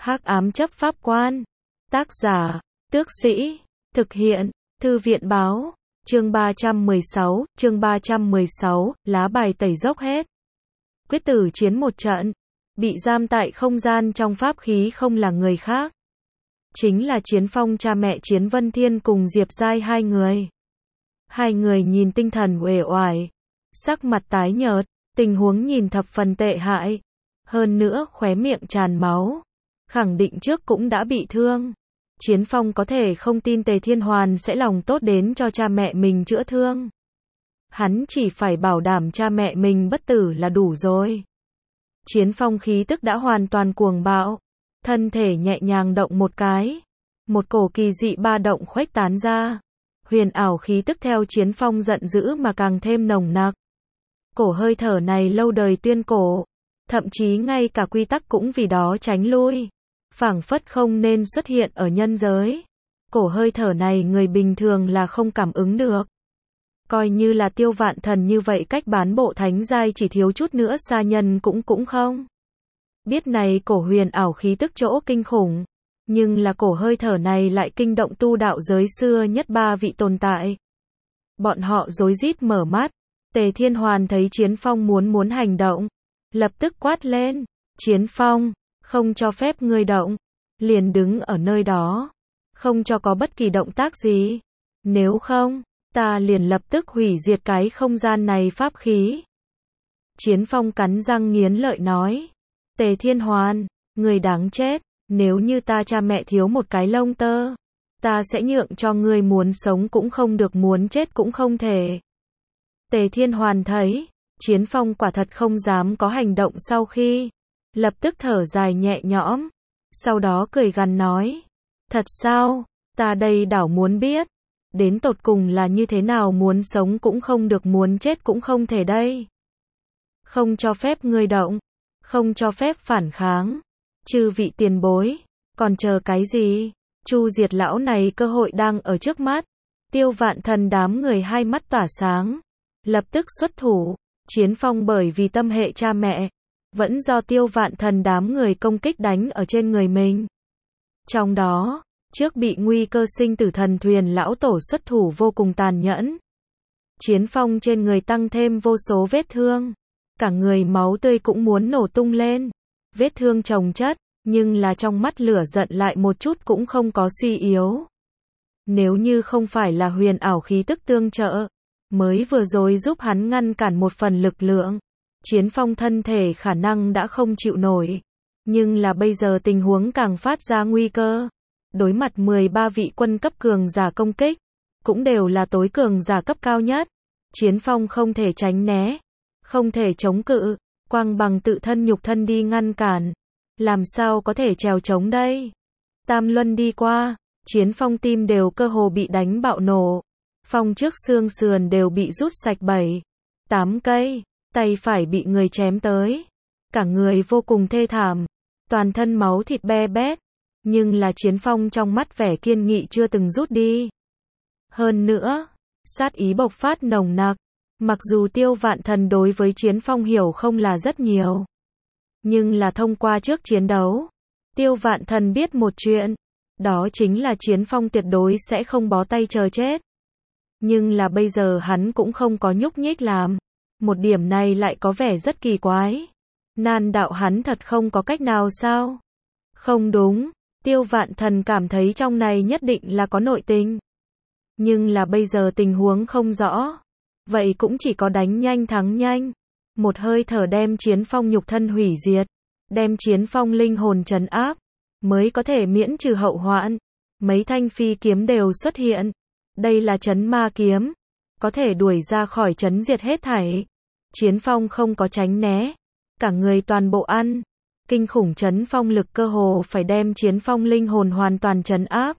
Hắc ám chấp pháp quan. Tác giả, Tước Sĩ. Thực hiện, Thư viện báo. Chương 316, lá bài tẩy dốc hết. Quyết tử chiến một trận. Bị giam tại không gian trong pháp khí không là người khác. Chính là Chiến Phong cha mẹ Chiến Vân Thiên cùng Diệp Giai hai người. Hai người nhìn tinh thần uể oải, sắc mặt tái nhợt, tình huống nhìn thập phần tệ hại. Hơn nữa khóe miệng tràn máu. Khẳng định trước cũng đã bị thương. Chiến Phong có thể không tin Tề Thiên Hoàn sẽ lòng tốt đến cho cha mẹ mình chữa thương. Hắn chỉ phải bảo đảm cha mẹ mình bất tử là đủ rồi. Chiến Phong khí tức đã hoàn toàn cuồng bạo. Thân thể nhẹ nhàng động một cái. Một cổ kỳ dị ba động khuếch tán ra. Huyền ảo khí tức theo Chiến Phong giận dữ mà càng thêm nồng nặc. Cổ hơi thở này lâu đời tuyên cổ. Thậm chí ngay cả quy tắc cũng vì đó tránh lui. Phảng phất không nên xuất hiện ở nhân giới. Cổ hơi thở này người bình thường là không cảm ứng được. Coi như là Tiêu Vạn Thần như vậy cách bán bộ thánh giai chỉ thiếu chút nữa xa nhân cũng không. Biết này cổ huyền ảo khí tức chỗ kinh khủng. Nhưng là cổ hơi thở này lại kinh động tu đạo giới xưa nhất ba vị tồn tại. Bọn họ rối rít mở mắt. Tề Thiên Hoàn thấy Chiến Phong muốn hành động. Lập tức quát lên. Chiến Phong, không cho phép ngươi động. Liền đứng ở nơi đó. Không cho có bất kỳ động tác gì. Nếu không, ta liền lập tức hủy diệt cái không gian này pháp khí. Chiến Phong cắn răng nghiến lợi nói. Tề Thiên Hoàn, ngươi đáng chết. Nếu như ta cha mẹ thiếu một cái lông tơ, ta sẽ nhượng cho ngươi muốn sống cũng không được muốn chết cũng không thể. Tề Thiên Hoàn thấy, Chiến Phong quả thật không dám có hành động sau khi, lập tức thở dài nhẹ nhõm, sau đó cười gằn nói, thật sao, ta đây đảo muốn biết, đến tột cùng là như thế nào muốn sống cũng không được muốn chết cũng không thể đây. Không cho phép ngươi động, không cho phép phản kháng. Chư vị tiền bối, còn chờ cái gì? Chu diệt lão này cơ hội đang ở trước mắt. Tiêu Vạn Thần đám người hai mắt tỏa sáng. Lập tức xuất thủ. Chiến Phong bởi vì tâm hệ cha mẹ. Vẫn do Tiêu Vạn Thần đám người công kích đánh ở trên người mình. Trong đó, trước bị nguy cơ sinh tử thần thuyền lão tổ xuất thủ vô cùng tàn nhẫn. Chiến Phong trên người tăng thêm vô số vết thương. Cả người máu tươi cũng muốn nổ tung lên. Vết thương chồng chất, nhưng là trong mắt lửa giận lại một chút cũng không có suy yếu. Nếu như không phải là huyền ảo khí tức tương trợ, mới vừa rồi giúp hắn ngăn cản một phần lực lượng, Chiến Phong thân thể khả năng đã không chịu nổi. Nhưng là bây giờ tình huống càng phát ra nguy cơ. Đối mặt 13 vị quân cấp cường giả công kích, cũng đều là tối cường giả cấp cao nhất. Chiến Phong không thể tránh né, không thể chống cự. Quang bằng tự thân nhục thân đi ngăn cản. Làm sao có thể trèo chống đây? Tam luân đi qua, Chiến Phong tim đều cơ hồ bị đánh bạo nổ. Phong trước xương sườn đều bị rút sạch 7-8 cây. Tay phải bị người chém tới. Cả người vô cùng thê thảm. Toàn thân máu thịt be bét. Nhưng là Chiến Phong trong mắt vẻ kiên nghị chưa từng rút đi. Hơn nữa, sát ý bộc phát nồng nặc. Mặc dù Tiêu Vạn Thần đối với Chiến Phong hiểu không là rất nhiều. Nhưng là thông qua trước chiến đấu. Tiêu Vạn Thần biết một chuyện. Đó chính là Chiến Phong tuyệt đối sẽ không bó tay chờ chết. Nhưng là bây giờ hắn cũng không có nhúc nhích làm. Một điểm này lại có vẻ rất kỳ quái. Nan đạo hắn thật không có cách nào sao? Không đúng. Tiêu Vạn Thần cảm thấy trong này nhất định là có nội tình. Nhưng là bây giờ tình huống không rõ. Vậy cũng chỉ có đánh nhanh thắng nhanh. Một hơi thở đem Chiến Phong nhục thân hủy diệt. Đem Chiến Phong linh hồn trấn áp. Mới có thể miễn trừ hậu hoạn. Mấy thanh phi kiếm đều xuất hiện. Đây là trấn ma kiếm. Có thể đuổi ra khỏi trấn diệt hết thảy. Chiến Phong không có tránh né. Cả người toàn bộ ăn. Kinh khủng trấn phong lực cơ hồ phải đem Chiến Phong linh hồn hoàn toàn trấn áp.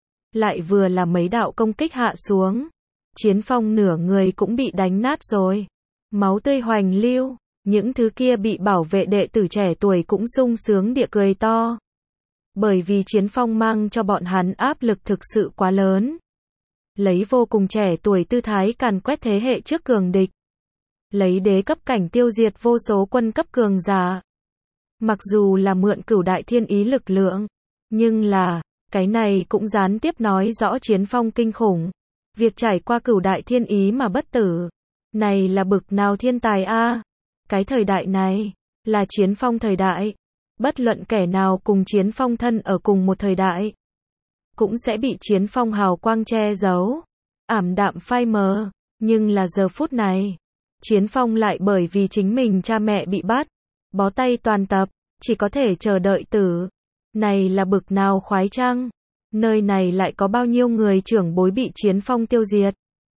Lại vừa là mấy đạo công kích hạ xuống. Chiến Phong nửa người cũng bị đánh nát rồi. Máu tươi hoành lưu. Những thứ kia bị bảo vệ đệ tử trẻ tuổi cũng sung sướng địa cười to. Bởi vì Chiến Phong mang cho bọn hắn áp lực thực sự quá lớn. Lấy vô cùng trẻ tuổi tư thái càn quét thế hệ trước cường địch. Lấy đế cấp cảnh tiêu diệt vô số quân cấp cường giả. Mặc dù là mượn Cửu Đại Thiên Ý lực lượng, nhưng là, cái này cũng gián tiếp nói rõ Chiến Phong kinh khủng. Việc trải qua Cửu Đại Thiên Ý mà bất tử, này là bực nào thiên tài a? Cái thời đại này, là Chiến Phong thời đại. Bất luận kẻ nào cùng Chiến Phong thân ở cùng một thời đại, cũng sẽ bị Chiến Phong hào quang che giấu, ảm đạm phai mờ. Nhưng là giờ phút này, Chiến Phong lại bởi vì chính mình cha mẹ bị bắt, bó tay toàn tập, chỉ có thể chờ đợi tử. Này là bực nào khoái chăng? Nơi này lại có bao nhiêu người trưởng bối bị Chiến Phong tiêu diệt.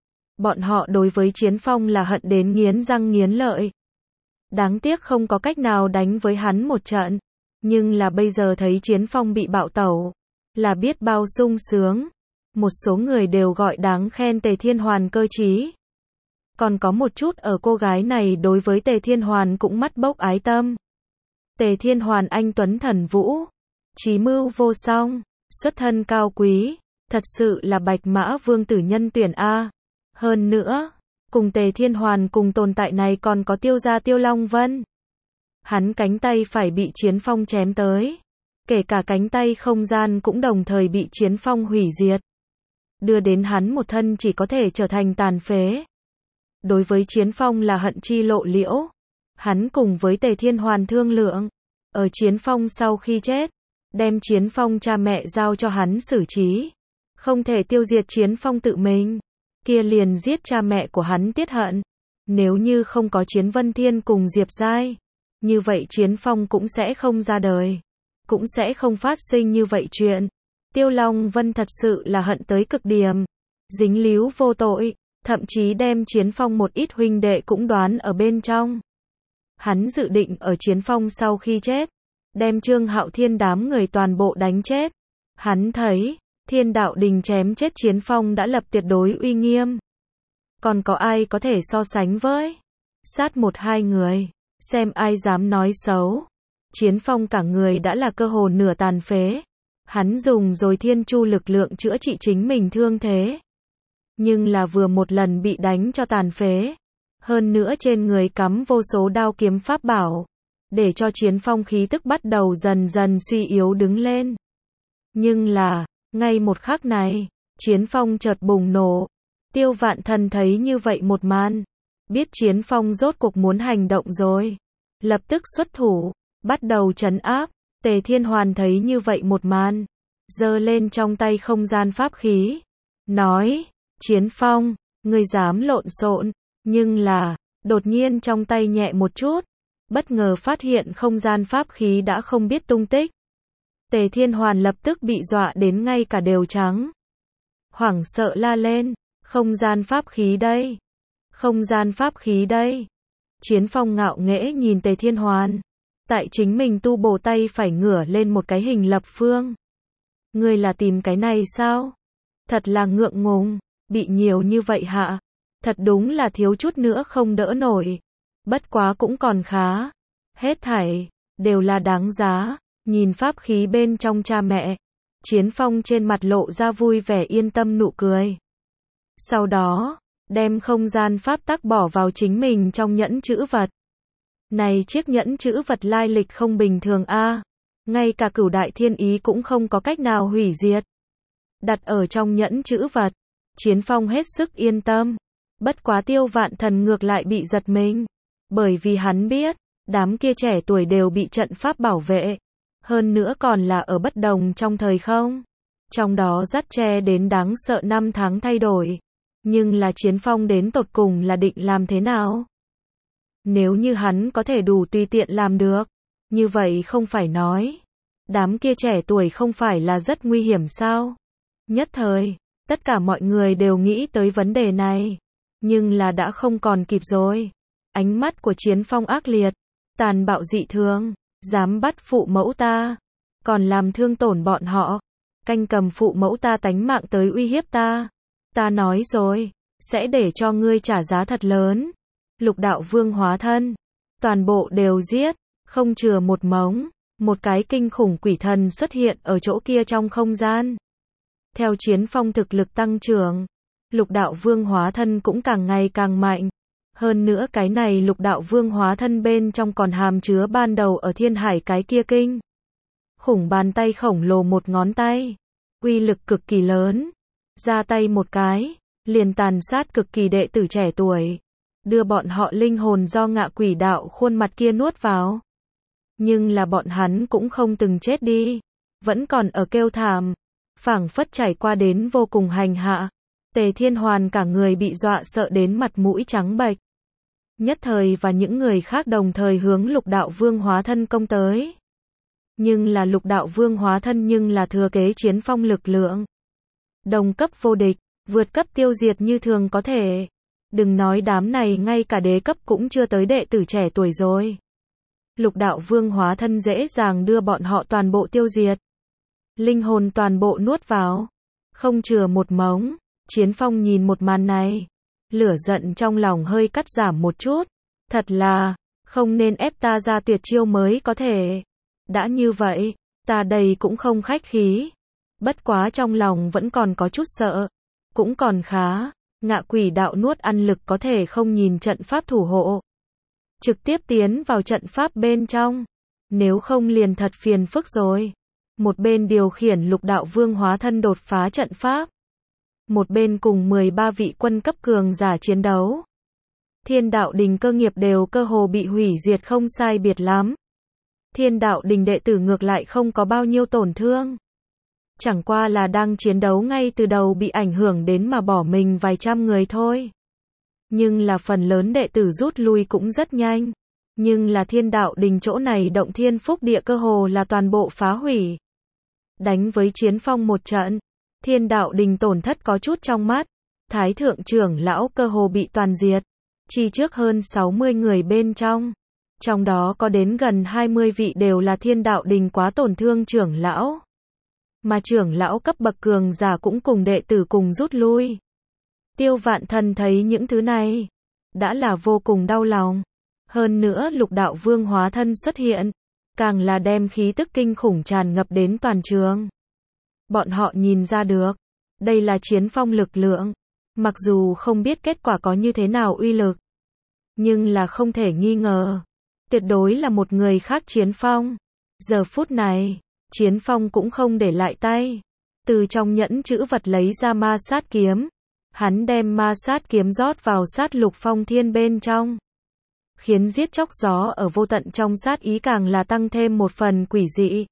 Bọn họ đối với Chiến Phong là hận đến nghiến răng nghiến lợi. Đáng tiếc không có cách nào đánh với hắn một trận. Nhưng là bây giờ thấy Chiến Phong bị bạo tẩu, là biết bao sung sướng. Một số người đều gọi đáng khen Tề Thiên Hoàn cơ trí. Còn có một chút ở cô gái này đối với Tề Thiên Hoàn cũng mắt bốc ái tâm. Tề Thiên Hoàn anh tuấn thần vũ, trí mưu vô song, xuất thân cao quý, thật sự là bạch mã vương tử nhân tuyển a. Hơn nữa, cùng Tề Thiên Hoàn cùng tồn tại này còn có Tiêu gia Tiêu Long Vân. Hắn cánh tay phải bị Chiến Phong chém tới, kể cả cánh tay không gian cũng đồng thời bị Chiến Phong hủy diệt, đưa đến hắn một thân chỉ có thể trở thành tàn phế. Đối với Chiến Phong là hận chi lộ liễu. Hắn cùng với Tề Thiên Hoàn thương lượng, ở Chiến Phong sau khi chết, đem Chiến Phong cha mẹ giao cho hắn xử trí. Không thể tiêu diệt Chiến Phong tự mình, kia liền giết cha mẹ của hắn tiết hận. Nếu như không có Chiến Vân Thiên cùng Diệp Giai, như vậy Chiến Phong cũng sẽ không ra đời, cũng sẽ không phát sinh như vậy chuyện. Tiêu Long Vân thật sự là hận tới cực điểm, dính líu vô tội, thậm chí đem Chiến Phong một ít huynh đệ cũng đoán ở bên trong. Hắn dự định ở Chiến Phong sau khi chết, đem Trương Hạo Thiên đám người toàn bộ đánh chết. Hắn thấy, Thiên Đạo Đình chém chết Chiến Phong đã lập tuyệt đối uy nghiêm. Còn có ai có thể so sánh với? Sát một hai người, xem ai dám nói xấu. Chiến Phong cả người đã là cơ hồ nửa tàn phế. Hắn dùng rồi Thiên Chu lực lượng chữa trị chính mình thương thế. Nhưng là vừa một lần bị đánh cho tàn phế. Hơn nữa trên người cắm vô số đao kiếm pháp bảo, để cho Chiến Phong khí tức bắt đầu dần dần suy yếu đứng lên. Nhưng là, ngay một khắc này, Chiến Phong chợt bùng nổ. Tiêu Vạn Thần thấy như vậy một màn, biết Chiến Phong rốt cuộc muốn hành động rồi, lập tức xuất thủ, bắt đầu trấn áp. Tề Thiên Hoàn thấy như vậy một màn, giơ lên trong tay không gian pháp khí, nói, Chiến Phong, ngươi dám lộn xộn. Nhưng là, đột nhiên trong tay nhẹ một chút, bất ngờ phát hiện không gian pháp khí đã không biết tung tích. Tề Thiên Hoàn lập tức bị dọa đến ngay cả đều trắng. Hoảng sợ la lên, không gian pháp khí đây, không gian pháp khí đây. Chiến Phong ngạo nghễ nhìn Tề Thiên Hoàn, tại chính mình tu bổ tay phải ngửa lên một cái hình lập phương. Ngươi là tìm cái này sao? Thật là ngượng ngùng, bị nhiều như vậy hạ. Thật đúng là thiếu chút nữa không đỡ nổi. Bất quá cũng còn khá. Hết thảy, đều là đáng giá. Nhìn pháp khí bên trong cha mẹ, Chiến Phong trên mặt lộ ra vui vẻ yên tâm nụ cười. Sau đó, đem không gian pháp tắc bỏ vào chính mình trong nhẫn chữ vật. Này chiếc nhẫn chữ vật lai lịch không bình thường a, ngay cả Cửu Đại Thiên Ý cũng không có cách nào hủy diệt. Đặt ở trong nhẫn chữ vật, Chiến Phong hết sức yên tâm. Bất quá Tiêu Vạn Thần ngược lại bị giật mình, bởi vì hắn biết, đám kia trẻ tuổi đều bị trận pháp bảo vệ, hơn nữa còn là ở bất đồng trong thời không. Trong đó dắt che đến đáng sợ năm tháng thay đổi. Nhưng là Chiến Phong đến tột cùng là định làm thế nào? Nếu như hắn có thể đủ tùy tiện làm được, như vậy không phải nói, đám kia trẻ tuổi không phải là rất nguy hiểm sao? Nhất thời, tất cả mọi người đều nghĩ tới vấn đề này. Nhưng là đã không còn kịp rồi. Ánh mắt của Chiến Phong ác liệt, tàn bạo dị thường, dám bắt phụ mẫu ta, còn làm thương tổn bọn họ, canh cầm phụ mẫu ta tánh mạng tới uy hiếp ta. Ta nói rồi, sẽ để cho ngươi trả giá thật lớn. Lục đạo vương hóa thân, toàn bộ đều giết, không chừa một mống. Một cái kinh khủng quỷ thần xuất hiện ở chỗ kia trong không gian. Theo Chiến Phong thực lực tăng trưởng, Lục đạo vương hóa thân cũng càng ngày càng mạnh. Hơn nữa cái này lục đạo vương hóa thân bên trong còn hàm chứa ban đầu ở thiên hải cái kia kinh khủng bàn tay khổng lồ một ngón tay, uy lực cực kỳ lớn, ra tay một cái, liền tàn sát cực kỳ đệ tử trẻ tuổi, đưa bọn họ linh hồn do ngạ quỷ đạo khuôn mặt kia nuốt vào. Nhưng là bọn hắn cũng không từng chết đi, vẫn còn ở kêu thảm, phảng phất trải qua đến vô cùng hành hạ. Tề Thiên Hoàn cả người bị dọa sợ đến mặt mũi trắng bệch. Nhất thời và những người khác đồng thời hướng lục đạo vương hóa thân công tới. Nhưng là lục đạo vương hóa thân nhưng là thừa kế chiến phong lực lượng. Đồng cấp vô địch, vượt cấp tiêu diệt như thường có thể. Đừng nói đám này ngay cả đế cấp cũng chưa tới đệ tử trẻ tuổi rồi. Lục đạo vương hóa thân dễ dàng đưa bọn họ toàn bộ tiêu diệt. Linh hồn toàn bộ nuốt vào. Không chừa một mống. Chiến phong nhìn một màn này. Lửa giận trong lòng hơi cắt giảm một chút. Thật là, không nên ép ta ra tuyệt chiêu mới có thể. Đã như vậy, ta đây cũng không khách khí. Bất quá trong lòng vẫn còn có chút sợ. Cũng còn khá, ngạ quỷ đạo nuốt ăn lực có thể không nhìn trận pháp thủ hộ. Trực tiếp tiến vào trận pháp bên trong. Nếu không liền thật phiền phức rồi. Một bên điều khiển lục đạo vương hóa thân đột phá trận pháp. Một bên cùng 13 vị quân cấp cường giả chiến đấu. Thiên đạo đình cơ nghiệp đều cơ hồ bị hủy diệt không sai biệt lắm. Thiên đạo đình đệ tử ngược lại không có bao nhiêu tổn thương. Chẳng qua là đang chiến đấu ngay từ đầu bị ảnh hưởng đến mà bỏ mình vài trăm người thôi. Nhưng là phần lớn đệ tử rút lui cũng rất nhanh. Nhưng là thiên đạo đình chỗ này động thiên phúc địa cơ hồ là toàn bộ phá hủy. Đánh với chiến phong một trận. Thiên đạo đình tổn thất có chút trong mắt. Thái thượng trưởng lão cơ hồ bị toàn diệt. Chi trước hơn 60 người bên trong. Trong đó có đến gần 20 vị đều là thiên đạo đình quá tổn thương trưởng lão. Mà trưởng lão cấp bậc cường giả cũng cùng đệ tử cùng rút lui. Tiêu Vạn Thần thấy những thứ này. Đã là vô cùng đau lòng. Hơn nữa lục đạo vương hóa thân xuất hiện. Càng là đem khí tức kinh khủng tràn ngập đến toàn trường. Bọn họ nhìn ra được. Đây là chiến phong lực lượng. Mặc dù không biết kết quả có như thế nào uy lực. Nhưng là không thể nghi ngờ. Tuyệt đối là một người khác chiến phong. Giờ phút này, chiến phong cũng không để lại tay. Từ trong nhẫn chữ vật lấy ra ma sát kiếm. Hắn đem ma sát kiếm rót vào sát lục phong thiên bên trong. Khiến giết chóc gió ở vô tận trong sát ý càng là tăng thêm một phần quỷ dị.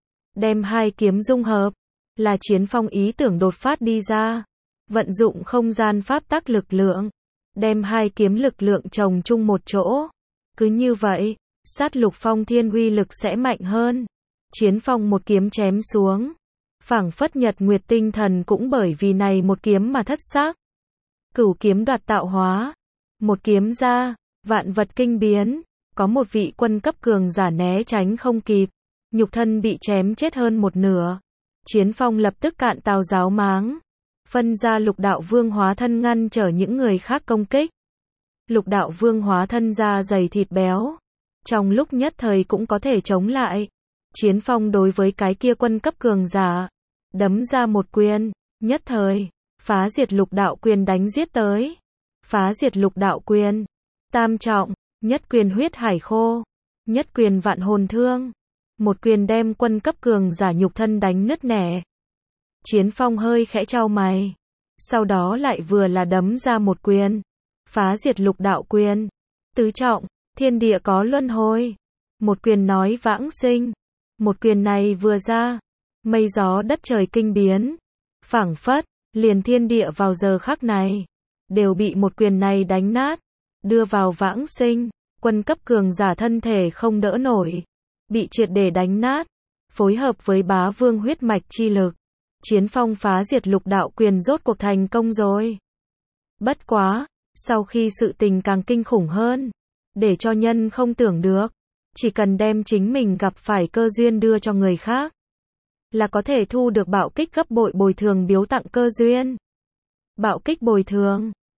Đem hai kiếm dung hợp. Là chiến phong ý tưởng đột phát đi ra. Vận dụng không gian pháp tắc lực lượng. Đem hai kiếm lực lượng chồng chung một chỗ. Cứ như vậy, sát lục phong thiên uy lực sẽ mạnh hơn. Chiến phong một kiếm chém xuống. Phảng phất nhật nguyệt tinh thần cũng bởi vì này một kiếm mà thất xác. Cửu kiếm đoạt tạo hóa. Một kiếm ra, vạn vật kinh biến. Có một vị quân cấp cường giả né tránh không kịp. Nhục thân bị chém chết hơn một nửa. Chiến phong lập tức cạn tào giáo máng. Phân ra lục đạo vương hóa thân ngăn trở những người khác công kích. Lục đạo vương hóa thân da dày thịt béo. Trong lúc nhất thời cũng có thể chống lại. Chiến phong đối với cái kia quân cấp cường giả. Đấm ra một quyền. Nhất thời. Phá diệt lục đạo quyền đánh giết tới. Phá diệt lục đạo quyền. Tam trọng. Nhất quyền huyết hải khô. Nhất quyền vạn hồn thương. Một quyền đem quân cấp cường giả nhục thân đánh nứt nẻ. Chiến phong hơi khẽ chau mày. Sau đó lại vừa là đấm ra một quyền. Phá diệt lục đạo quyền. Tứ trọng, thiên địa có luân hồi. Một quyền nói vãng sinh. Một quyền này vừa ra. Mây gió đất trời kinh biến. Phảng phất, liền thiên địa vào giờ khắc này. Đều bị một quyền này đánh nát. Đưa vào vãng sinh. Quân cấp cường giả thân thể không đỡ nổi. Bị triệt để đánh nát. Phối hợp với bá vương huyết mạch chi lực. Chiến phong phá diệt lục đạo quyền rốt cuộc thành công rồi. Bất quá, sau khi sự tình càng kinh khủng hơn. Để cho nhân không tưởng được. Chỉ cần đem chính mình gặp phải cơ duyên đưa cho người khác. Là có thể thu được bạo kích gấp bội bồi thường biếu tặng cơ duyên. Bạo kích bồi thường.